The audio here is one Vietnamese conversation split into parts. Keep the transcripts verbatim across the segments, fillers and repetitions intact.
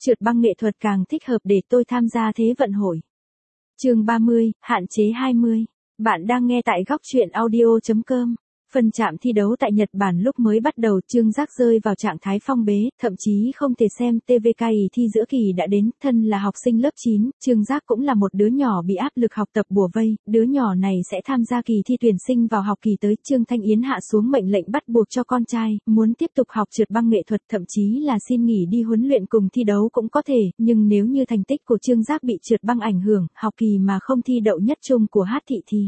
Trượt băng nghệ thuật càng thích hợp để tôi tham gia Thế vận hội. Chương ba mươi, hạn chế hai mươi. Bạn đang nghe tại góc truyện audio chấm com. Phần chạm thi đấu tại Nhật Bản lúc mới bắt đầu, Trương Giác rơi vào trạng thái phong bế, thậm chí không thể xem ti vi kỳ thi giữa kỳ đã đến. Thân là học sinh lớp chín, Trương Giác cũng là một đứa nhỏ bị áp lực học tập bủa vây. Đứa nhỏ này sẽ tham gia kỳ thi tuyển sinh vào học kỳ tới. Trương Thanh Yến hạ xuống mệnh lệnh bắt buộc cho con trai, muốn tiếp tục học trượt băng nghệ thuật, thậm chí là xin nghỉ đi huấn luyện cùng thi đấu cũng có thể. Nhưng nếu như thành tích của Trương Giác bị trượt băng ảnh hưởng, học kỳ mà không thi đậu nhất trung của Hát Thị thì...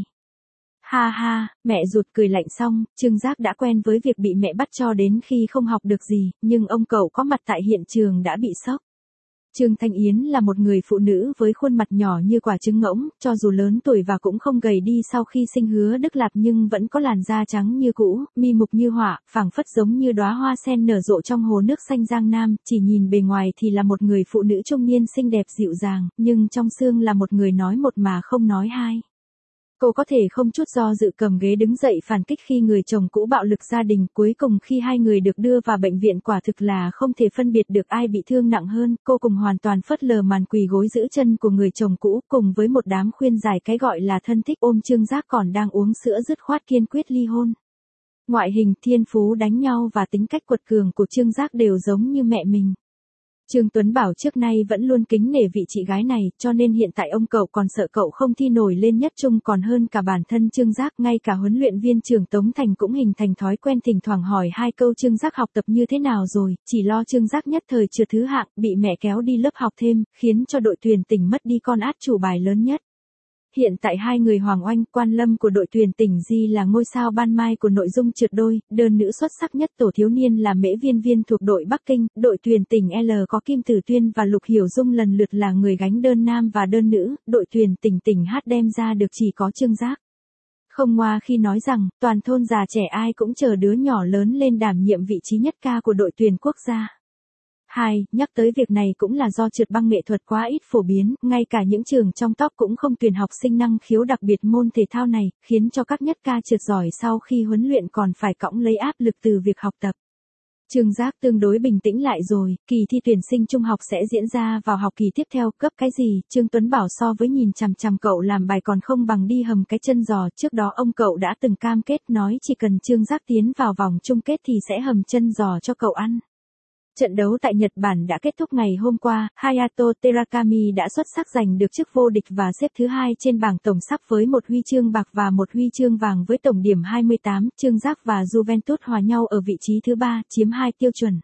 Ha ha, mẹ ruột cười lạnh xong, Trương Giác đã quen với việc bị mẹ bắt cho đến khi không học được gì, nhưng ông cậu có mặt tại hiện trường đã bị sốc. Trương Thanh Yến là một người phụ nữ với khuôn mặt nhỏ như quả trứng ngỗng, cho dù lớn tuổi và cũng không gầy đi sau khi sinh Hứa Đức Lạp nhưng vẫn có làn da trắng như cũ, mi mục như họa, phảng phất giống như đóa hoa sen nở rộ trong hồ nước xanh Giang Nam, chỉ nhìn bề ngoài thì là một người phụ nữ trung niên xinh đẹp dịu dàng, nhưng trong xương là một người nói một mà không nói hai. Cô có thể không chút do dự cầm ghế đứng dậy phản kích khi người chồng cũ bạo lực gia đình, cuối cùng khi hai người được đưa vào bệnh viện quả thực là không thể phân biệt được ai bị thương nặng hơn, cô cùng hoàn toàn phớt lờ màn quỳ gối giữ chân của người chồng cũ, cùng với một đám khuyên giải cái gọi là thân thích ôm Trương Giác còn đang uống sữa dứt khoát kiên quyết ly hôn. Ngoại hình, thiên phú đánh nhau và tính cách quật cường của Trương Giác đều giống như mẹ mình. Trương Tuấn Bảo trước nay vẫn luôn kính nể vị chị gái này, cho nên hiện tại ông cậu còn sợ cậu không thi nổi lên nhất trung còn hơn cả bản thân Trương Giác. Ngay cả huấn luyện viên trưởng Tống Thành cũng hình thành thói quen thỉnh thoảng hỏi hai câu Trương Giác học tập như thế nào rồi, chỉ lo Trương Giác nhất thời trượt thứ hạng, bị mẹ kéo đi lớp học thêm, khiến cho đội tuyển tỉnh mất đi con át chủ bài lớn nhất. Hiện tại hai người Hoàng Oanh, Quan Lâm của đội tuyển tỉnh Di là ngôi sao ban mai của nội dung trượt đôi, đơn nữ xuất sắc nhất tổ thiếu niên là Mễ Viên Viên thuộc đội Bắc Kinh, đội tuyển tỉnh L có Kim Tử Tuyên và Lục Hiểu Dung lần lượt là người gánh đơn nam và đơn nữ, đội tuyển tỉnh tỉnh H đem ra được chỉ có Trương Giác. Không ngoa khi nói rằng, toàn thôn già trẻ ai cũng chờ đứa nhỏ lớn lên đảm nhiệm vị trí nhất ca của đội tuyển quốc gia. Hai, nhắc tới việc này cũng là do trượt băng nghệ thuật quá ít phổ biến, ngay cả những trường trong top cũng không tuyển học sinh năng khiếu đặc biệt môn thể thao này, khiến cho các nhất ca trượt giỏi sau khi huấn luyện còn phải cõng lấy áp lực từ việc học tập. Trương Giác tương đối bình tĩnh lại rồi, kỳ thi tuyển sinh trung học sẽ diễn ra vào học kỳ tiếp theo, cấp cái gì, Trương Tuấn Bảo so với nhìn chằm chằm cậu làm bài còn không bằng đi hầm cái chân giò, trước đó ông cậu đã từng cam kết nói chỉ cần Trương Giác tiến vào vòng chung kết thì sẽ hầm chân giò cho cậu ăn. Trận đấu tại Nhật Bản đã kết thúc ngày hôm qua, Hayato Terakami đã xuất sắc giành được chức vô địch và xếp thứ hai trên bảng tổng sắp với một huy chương bạc và một huy chương vàng với tổng điểm hai mươi tám, Trương Giác và Juventus hòa nhau ở vị trí thứ ba, chiếm hai tiêu chuẩn.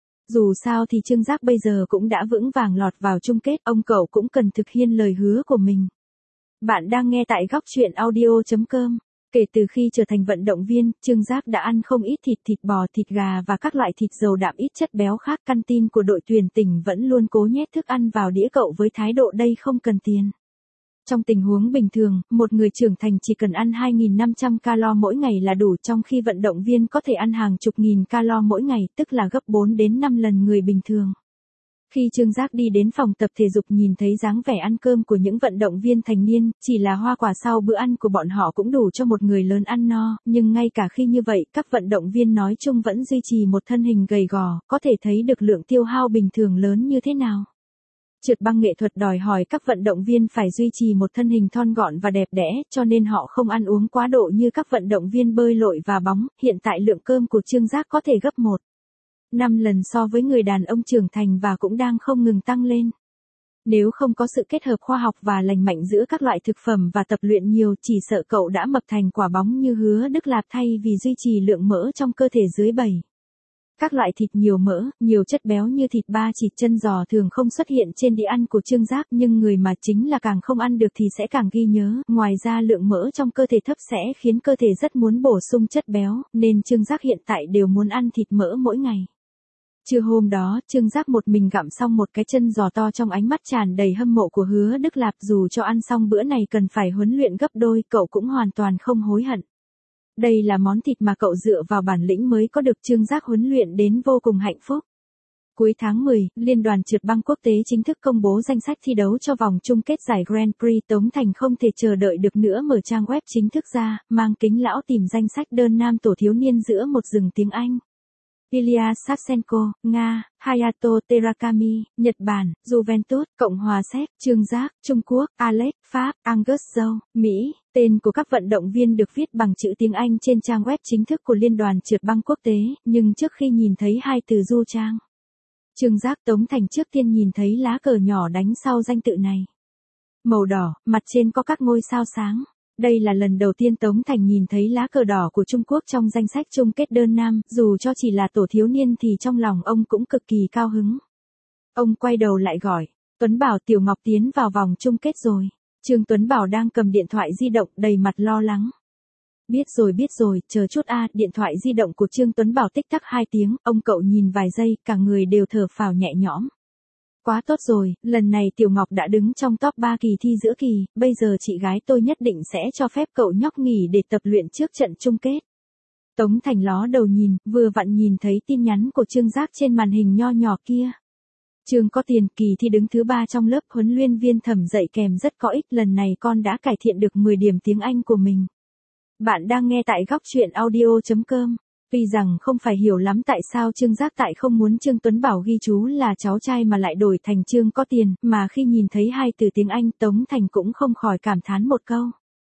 Dù sao thì Trương Giác bây giờ cũng đã vững vàng lọt vào chung kết, ông cậu cũng cần thực hiện lời hứa của mình. Bạn đang nghe tại góc truyện audio chấm com. Kể từ khi trở thành vận động viên, Trương Giác đã ăn không ít thịt, thịt bò, thịt gà và các loại thịt dầu đạm ít chất béo khác. Căn tin của đội tuyển tỉnh vẫn luôn cố nhét thức ăn vào đĩa cậu với thái độ đây không cần tiền. Trong tình huống bình thường, một người trưởng thành chỉ cần ăn hai nghìn năm trăm calo mỗi ngày là đủ, trong khi vận động viên có thể ăn hàng chục nghìn calo mỗi ngày, tức là gấp bốn đến năm lần người bình thường. Khi Trương Giác đi đến phòng tập thể dục nhìn thấy dáng vẻ ăn cơm của những vận động viên thành niên, chỉ là hoa quả sau bữa ăn của bọn họ cũng đủ cho một người lớn ăn no, nhưng ngay cả khi như vậy, các vận động viên nói chung vẫn duy trì một thân hình gầy gò, có thể thấy được lượng tiêu hao bình thường lớn như thế nào. Trượt băng nghệ thuật đòi hỏi các vận động viên phải duy trì một thân hình thon gọn và đẹp đẽ, cho nên họ không ăn uống quá độ như các vận động viên bơi lội và bóng. Hiện tại lượng cơm của Trương Giác có thể gấp một năm lần so với người đàn ông trưởng thành và cũng đang không ngừng tăng lên. Nếu không có sự kết hợp khoa học và lành mạnh giữa các loại thực phẩm và tập luyện nhiều, chỉ sợ cậu đã mập thành quả bóng như Hứa Đức Lạp thay vì duy trì lượng mỡ trong cơ thể dưới bảy. Các loại thịt nhiều mỡ, nhiều chất béo như thịt ba chỉ, chân giò thường không xuất hiện trên đĩa ăn của Trương Giác, nhưng người mà chính là càng không ăn được thì sẽ càng ghi nhớ. Ngoài ra lượng mỡ trong cơ thể thấp sẽ khiến cơ thể rất muốn bổ sung chất béo, nên Trương Giác hiện tại đều muốn ăn thịt mỡ mỗi ngày. Trưa hôm đó, Trương Giác một mình gặm xong một cái chân giò to trong ánh mắt tràn đầy hâm mộ của Hứa Đức Lạp, dù cho ăn xong bữa này cần phải huấn luyện gấp đôi, cậu cũng hoàn toàn không hối hận. Đây là món thịt mà cậu dựa vào bản lĩnh mới có được, Trương Giác huấn luyện đến vô cùng hạnh phúc. Cuối tháng mười, Liên đoàn trượt băng quốc tế chính thức công bố danh sách thi đấu cho vòng chung kết giải Grand Prix. Tống Thành không thể chờ đợi được nữa mở trang web chính thức ra, mang kính lão tìm danh sách đơn nam tổ thiếu niên giữa một rừng tiếng Anh. Ilya Savchenko, Nga, Hayato Terakami, Nhật Bản, Juventus, Cộng hòa Séc, Trương Giác, Trung Quốc, Alex, Pháp, Angus Joe, Mỹ. Tên của các vận động viên được viết bằng chữ tiếng Anh trên trang web chính thức của Liên đoàn trượt băng quốc tế, nhưng trước khi nhìn thấy hai từ du trang Trương Giác, Tống Thành trước tiên nhìn thấy lá cờ nhỏ đánh sau danh tự này. Màu đỏ, mặt trên có các ngôi sao sáng. Đây là lần đầu tiên Tống Thành nhìn thấy lá cờ đỏ của Trung Quốc trong danh sách chung kết đơn nam, dù cho chỉ là tổ thiếu niên thì trong lòng ông cũng cực kỳ cao hứng. Ông quay đầu lại gọi, Tuấn Bảo, Tiểu Ngọc tiến vào vòng chung kết rồi. Trương Tuấn Bảo đang cầm điện thoại di động đầy mặt lo lắng. Biết rồi biết rồi, chờ chút a. Điện thoại di động của Trương Tuấn Bảo tích tắc hai tiếng, ông cậu nhìn vài giây, cả người đều thở phào nhẹ nhõm. Quá tốt rồi, lần này Tiểu Ngọc đã đứng trong top ba kỳ thi giữa kỳ, bây giờ chị gái tôi nhất định sẽ cho phép cậu nhóc nghỉ để tập luyện trước trận chung kết. Tống Thành ló đầu nhìn, vừa vặn nhìn thấy tin nhắn của Trương Giác trên màn hình nho nhỏ kia. Trương có tiền, kỳ thi đứng thứ ba trong lớp, huấn luyện viên Thẩm dạy kèm rất có ích, lần này con đã cải thiện được mười điểm tiếng Anh của mình. Bạn đang nghe tại góc truyện audio chấm com. Tuy rằng không phải hiểu lắm tại sao Trương Giác tại không muốn Trương Tuấn Bảo ghi chú là cháu trai mà lại đổi thành Trương có tiền, mà khi nhìn thấy hai từ tiếng Anh, Tống Thành cũng không khỏi cảm thán một câu.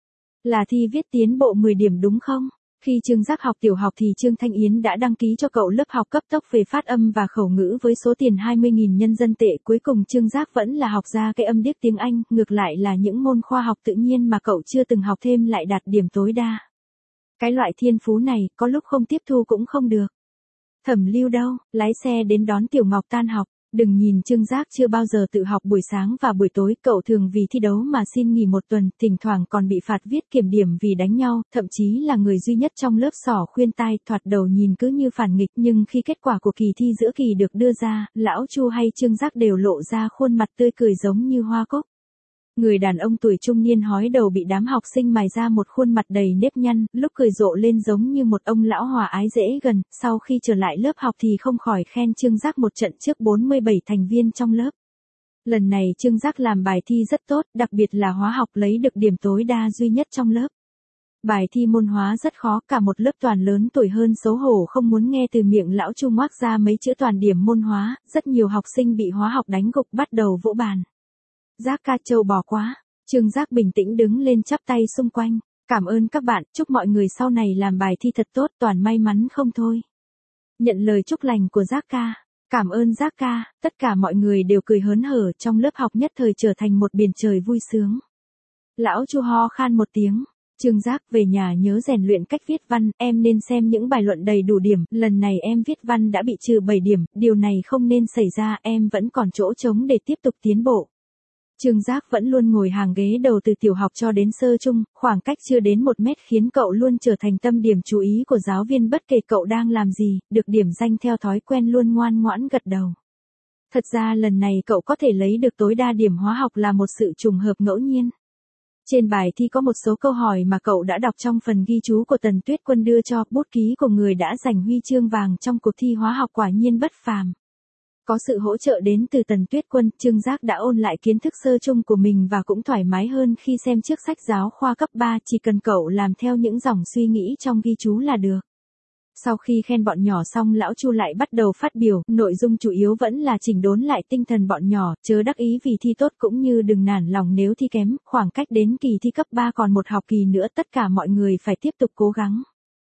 Là thi viết tiến bộ mười điểm đúng không? Khi Trương Giác học tiểu học thì Trương Thanh Yến đã đăng ký cho cậu lớp học cấp tốc về phát âm và khẩu ngữ với số tiền hai mươi nghìn nhân dân tệ, cuối cùng Trương Giác vẫn là học ra cái âm điếc tiếng Anh, ngược lại là những môn khoa học tự nhiên mà cậu chưa từng học thêm lại đạt điểm tối đa. Cái loại thiên phú này, có lúc không tiếp thu cũng không được. Thẩm Lưu đâu, lái xe đến đón Tiểu Ngọc tan học, đừng nhìn Trương Giác chưa bao giờ tự học buổi sáng và buổi tối, cậu thường vì thi đấu mà xin nghỉ một tuần, thỉnh thoảng còn bị phạt viết kiểm điểm vì đánh nhau, thậm chí là người duy nhất trong lớp xỏ khuyên tai, thoạt đầu nhìn cứ như phản nghịch, nhưng khi kết quả của kỳ thi giữa kỳ được đưa ra, lão Chu hay Trương Giác đều lộ ra khuôn mặt tươi cười giống như hoa cúc. Người đàn ông tuổi trung niên hói đầu bị đám học sinh mài ra một khuôn mặt đầy nếp nhăn, lúc cười rộ lên giống như một ông lão hòa ái dễ gần, sau khi trở lại lớp học thì không khỏi khen Trương Giác một trận trước bốn mươi bảy thành viên trong lớp. Lần này Trương Giác làm bài thi rất tốt, đặc biệt là hóa học lấy được điểm tối đa duy nhất trong lớp. Bài thi môn hóa rất khó, cả một lớp toàn lớn tuổi hơn xấu hổ không muốn nghe từ miệng lão Chu ngoác ra mấy chữ toàn điểm môn hóa, rất nhiều học sinh bị hóa học đánh gục bắt đầu vỗ bàn. Giác ca trâu bò quá. Trương Giác bình tĩnh đứng lên chắp tay xung quanh. Cảm ơn các bạn, chúc mọi người sau này làm bài thi thật tốt, toàn may mắn không thôi. Nhận lời chúc lành của Giác ca. Cảm ơn Giác ca, tất cả mọi người đều cười hớn hở, trong lớp học nhất thời trở thành một biển trời vui sướng. Lão Chu ho khan một tiếng. Trương Giác, về nhà nhớ rèn luyện cách viết văn, em nên xem những bài luận đầy đủ điểm, lần này em viết văn đã bị trừ bảy điểm, điều này không nên xảy ra, em vẫn còn chỗ trống để tiếp tục tiến bộ. Trương Giác vẫn luôn ngồi hàng ghế đầu từ tiểu học cho đến sơ trung, khoảng cách chưa đến một mét khiến cậu luôn trở thành tâm điểm chú ý của giáo viên bất kể cậu đang làm gì, được điểm danh theo thói quen luôn ngoan ngoãn gật đầu. Thật ra lần này cậu có thể lấy được tối đa điểm hóa học là một sự trùng hợp ngẫu nhiên. Trên bài thi có một số câu hỏi mà cậu đã đọc trong phần ghi chú của Tần Tuyết Quân đưa cho, bút ký của người đã giành huy chương vàng trong cuộc thi hóa học quả nhiên bất phàm. Có sự hỗ trợ đến từ Tần Tuyết Quân, Trương Giác đã ôn lại kiến thức sơ chung của mình và cũng thoải mái hơn khi xem trước sách giáo khoa cấp ba, chỉ cần cậu làm theo những dòng suy nghĩ trong ghi chú là được. Sau khi khen bọn nhỏ xong, lão Chu lại bắt đầu phát biểu, nội dung chủ yếu vẫn là chỉnh đốn lại tinh thần bọn nhỏ, chớ đắc ý vì thi tốt cũng như đừng nản lòng nếu thi kém, khoảng cách đến kỳ thi cấp ba còn một học kỳ nữa, tất cả mọi người phải tiếp tục cố gắng.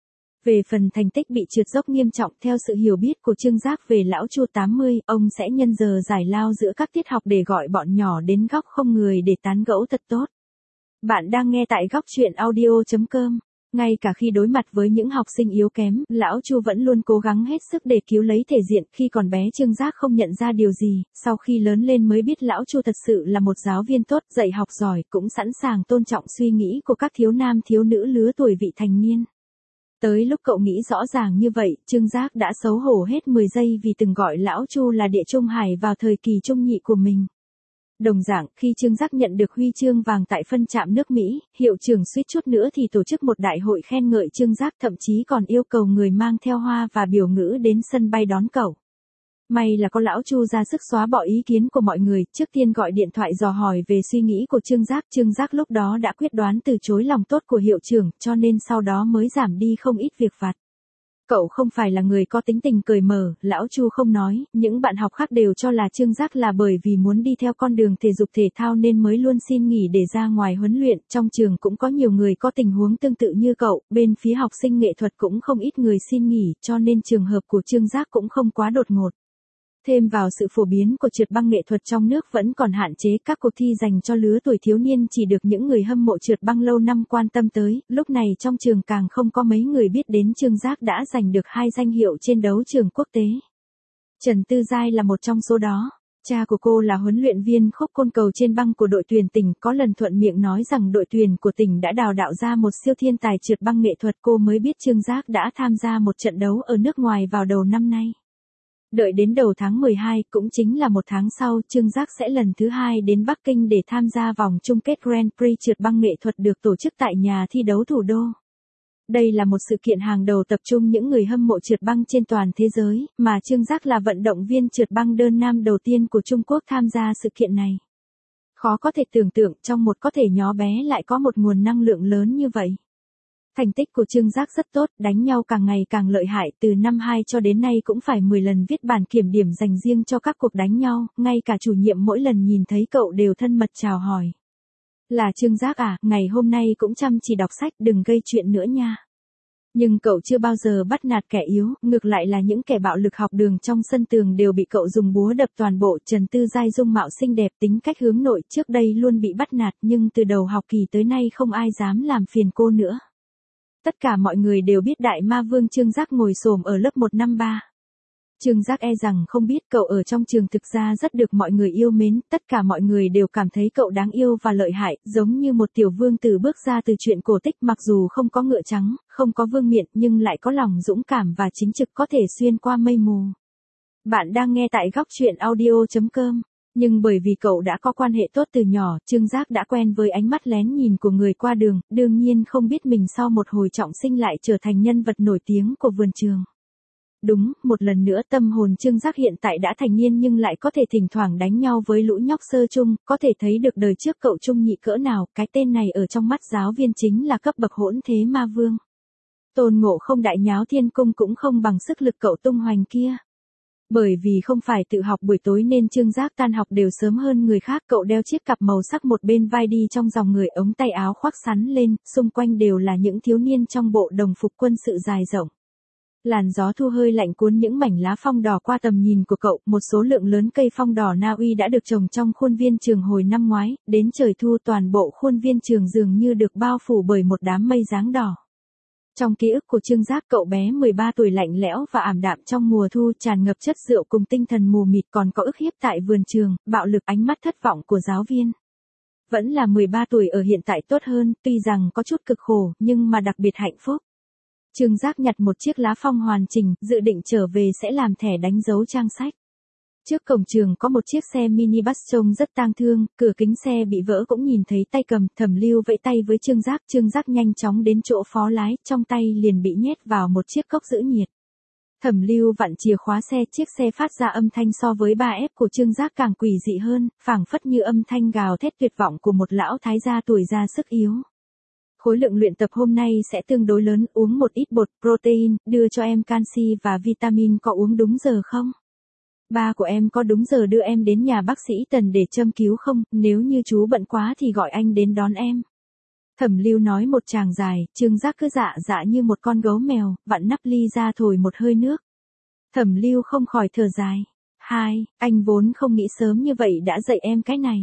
Về phần thành tích bị trượt dốc nghiêm trọng, theo sự hiểu biết của Trương Giác về lão Chu tám mươi, ông sẽ nhân giờ giải lao giữa các tiết học để gọi bọn nhỏ đến góc không người để tán gẫu thật tốt. Bạn đang nghe tại góc truyện audio chấm com. Ngay cả khi đối mặt với những học sinh yếu kém, lão Chu vẫn luôn cố gắng hết sức để cứu lấy thể diện. Khi còn bé Trương Giác không nhận ra điều gì, sau khi lớn lên mới biết lão Chu thật sự là một giáo viên tốt, dạy học giỏi, cũng sẵn sàng tôn trọng suy nghĩ của các thiếu nam thiếu nữ lứa tuổi vị thành niên. Tới lúc cậu nghĩ rõ ràng như vậy, Trương Giác đã xấu hổ hết mười giây vì từng gọi lão Chu là địa trung hải vào thời kỳ trung nhị của mình. Đồng dạng, khi Trương Giác nhận được huy chương vàng tại phân trạm nước Mỹ, hiệu trưởng suýt chút nữa thì tổ chức một đại hội khen ngợi Trương Giác, thậm chí còn yêu cầu người mang theo hoa và biểu ngữ đến sân bay đón cậu. May là có lão Chu ra sức xóa bỏ ý kiến của mọi người, trước tiên gọi điện thoại dò hỏi về suy nghĩ của Trương Giác. Trương Giác lúc đó đã quyết đoán từ chối lòng tốt của hiệu trưởng, cho nên sau đó mới giảm đi không ít việc vặt. Cậu không phải là người có tính tình cởi mở, lão Chu không nói, những bạn học khác đều cho là Trương Giác là bởi vì muốn đi theo con đường thể dục thể thao nên mới luôn xin nghỉ để ra ngoài huấn luyện, trong trường cũng có nhiều người có tình huống tương tự như cậu, bên phía học sinh nghệ thuật cũng không ít người xin nghỉ, cho nên trường hợp của Trương Giác cũng không quá đột ngột. Thêm vào sự phổ biến của trượt băng nghệ thuật trong nước vẫn còn hạn chế, các cuộc thi dành cho lứa tuổi thiếu niên chỉ được những người hâm mộ trượt băng lâu năm quan tâm tới, lúc này trong trường càng không có mấy người biết đến Trương Giác đã giành được hai danh hiệu trên đấu trường quốc tế. Trần Tư Giai là một trong số đó. Cha của cô là huấn luyện viên khúc côn cầu trên băng của đội tuyển tỉnh, có lần thuận miệng nói rằng đội tuyển của tỉnh đã đào tạo ra một siêu thiên tài trượt băng nghệ thuật, cô mới biết Trương Giác đã tham gia một trận đấu ở nước ngoài vào đầu năm nay. Đợi đến đầu tháng mười hai, cũng chính là một tháng sau, Trương Giác sẽ lần thứ hai đến Bắc Kinh để tham gia vòng chung kết Grand Prix trượt băng nghệ thuật được tổ chức tại nhà thi đấu thủ đô. Đây là một sự kiện hàng đầu tập trung những người hâm mộ trượt băng trên toàn thế giới, mà Trương Giác là vận động viên trượt băng đơn nam đầu tiên của Trung Quốc tham gia sự kiện này. Khó có thể tưởng tượng trong một có thể nhỏ bé lại có một nguồn năng lượng lớn như vậy. Thành tích của Trương Giác rất tốt, đánh nhau càng ngày càng lợi hại, từ năm hai cho đến nay cũng phải mười lần viết bản kiểm điểm dành riêng cho các cuộc đánh nhau, ngay cả chủ nhiệm mỗi lần nhìn thấy cậu đều thân mật chào hỏi. Là Trương Giác à, ngày hôm nay cũng chăm chỉ đọc sách, đừng gây chuyện nữa nha. Nhưng cậu chưa bao giờ bắt nạt kẻ yếu, ngược lại là những kẻ bạo lực học đường trong sân tường đều bị cậu dùng búa đập toàn bộ. Trần Tư Giai dung mạo xinh đẹp, tính cách hướng nội, trước đây luôn bị bắt nạt nhưng từ đầu học kỳ tới nay không ai dám làm phiền cô nữa. Tất cả mọi người đều biết đại ma vương Trương Giác ngồi xổm ở lớp một năm ba. Trương Giác e rằng không biết cậu ở trong trường thực ra rất được mọi người yêu mến, tất cả mọi người đều cảm thấy cậu đáng yêu và lợi hại, giống như một tiểu vương tử bước ra từ truyện cổ tích, mặc dù không có ngựa trắng, không có vương miện nhưng lại có lòng dũng cảm và chính trực, có thể xuyên qua mây mù. Bạn đang nghe tại góc truyện audio chấm com. Nhưng bởi vì cậu đã có quan hệ tốt từ nhỏ, Trương Giác đã quen với ánh mắt lén nhìn của người qua đường, đương nhiên không biết mình sau một hồi trọng sinh lại trở thành nhân vật nổi tiếng của vườn trường. Đúng, một lần nữa tâm hồn Trương Giác hiện tại đã thành niên nhưng lại có thể thỉnh thoảng đánh nhau với lũ nhóc sơ chung, có thể thấy được đời trước cậu trung nhị cỡ nào, cái tên này ở trong mắt giáo viên chính là cấp bậc hỗn thế ma vương. Tôn Ngộ Không đại nháo thiên cung cũng không bằng sức lực cậu tung hoành kia. Bởi vì không phải tự học buổi tối nên Trương Giác tan học đều sớm hơn người khác, cậu đeo chiếc cặp màu sắc một bên vai đi trong dòng người, ống tay áo khoác sắn lên, xung quanh đều là những thiếu niên trong bộ đồng phục quân sự dài rộng. Làn gió thu hơi lạnh cuốn những mảnh lá phong đỏ qua tầm nhìn của cậu, một số lượng lớn cây phong đỏ Na Uy đã được trồng trong khuôn viên trường hồi năm ngoái, đến trời thu toàn bộ khuôn viên trường dường như được bao phủ bởi một đám mây dáng đỏ. Trong ký ức của Trương Giác, cậu bé mười ba tuổi lạnh lẽo và ảm đạm trong mùa thu, tràn ngập chất rượu cùng tinh thần mù mịt, còn có ức hiếp tại vườn trường, bạo lực, ánh mắt thất vọng của giáo viên. Vẫn là mười ba tuổi ở hiện tại tốt hơn, tuy rằng có chút cực khổ, nhưng mà đặc biệt hạnh phúc. Trương Giác nhặt một chiếc lá phong hoàn chỉnh, dự định trở về sẽ làm thẻ đánh dấu trang sách. Trước cổng trường có một chiếc xe minibus trông rất tang thương, cửa kính xe bị vỡ cũng nhìn thấy tay cầm, Thẩm Lưu vẫy tay với Trương Giác, Trương Giác nhanh chóng đến chỗ phó lái, trong tay liền bị nhét vào một chiếc cốc giữ nhiệt. Thẩm Lưu vặn chìa khóa xe, chiếc xe phát ra âm thanh so với ba ép của Trương Giác càng quỷ dị hơn, phảng phất như âm thanh gào thét tuyệt vọng của một lão thái gia tuổi già sức yếu. Khối lượng luyện tập hôm nay sẽ tương đối lớn, uống một ít bột protein, đưa cho em canxi và vitamin, có uống đúng giờ không? Ba của em có đúng giờ đưa em đến nhà bác sĩ Tần để châm cứu không, nếu như chú bận quá thì gọi anh đến đón em. Thẩm Lưu nói một tràng dài, Trương Giác cứ dạ dạ như một con gấu mèo, vặn nắp ly ra thổi một hơi nước. Thẩm Lưu không khỏi thở dài. Hai, anh vốn không nghĩ sớm như vậy đã dạy em cái này.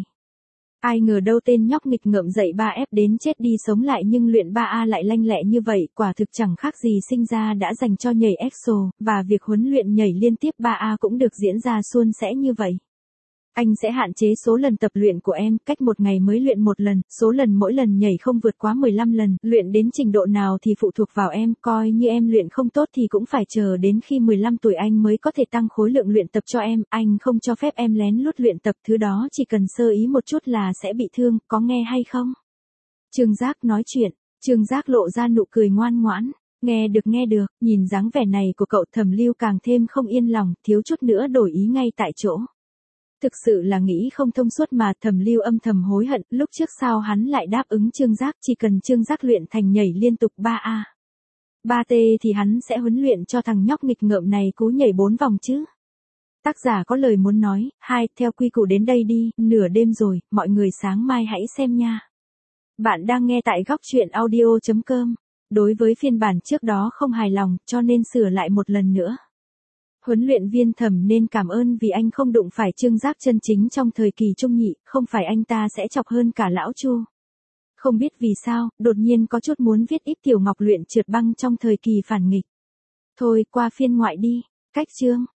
Ai ngờ đâu tên nhóc nghịch ngợm dạy ba ép đến chết đi sống lại nhưng luyện ba A lại lanh lẹ như vậy, quả thực chẳng khác gì sinh ra đã dành cho nhảy exo, và việc huấn luyện nhảy liên tiếp ba A cũng được diễn ra suôn sẻ như vậy. Anh sẽ hạn chế số lần tập luyện của em, cách một ngày mới luyện một lần, số lần mỗi lần nhảy không vượt quá mười lăm lần, luyện đến trình độ nào thì phụ thuộc vào em, coi như em luyện không tốt thì cũng phải chờ đến khi mười lăm tuổi anh mới có thể tăng khối lượng luyện tập cho em, anh không cho phép em lén lút luyện tập, thứ đó chỉ cần sơ ý một chút là sẽ bị thương, có nghe hay không? Trương Giác nói chuyện, Trương Giác lộ ra nụ cười ngoan ngoãn. Nghe được nghe được, nhìn dáng vẻ này của cậu, Thẩm Lưu càng thêm không yên lòng, thiếu chút nữa đổi ý ngay tại chỗ. Thực sự là nghĩ không thông suốt mà, Thẩm Lưu âm thầm hối hận, lúc trước sao hắn lại đáp ứng Trương Giác, chỉ cần Trương Giác luyện thành nhảy liên tục ba A. ba T thì hắn sẽ huấn luyện cho thằng nhóc nghịch ngợm này cú nhảy bốn vòng chứ. Tác giả có lời muốn nói, hai, theo quy củ đến đây đi, nửa đêm rồi, mọi người sáng mai hãy xem nha. Bạn đang nghe tại góc truyện audio chấm com. Đối với phiên bản trước đó không hài lòng, cho nên sửa lại một lần nữa. Huấn luyện viên Thẩm nên cảm ơn vì anh không đụng phải Trương Giác chân chính trong thời kỳ trung nhị, không phải anh ta sẽ chọc hơn cả lão Chu. Không biết vì sao, đột nhiên có chút muốn viết ít Tiểu Ngọc luyện trượt băng trong thời kỳ phản nghịch. Thôi, qua phiên ngoại đi. Cách chương.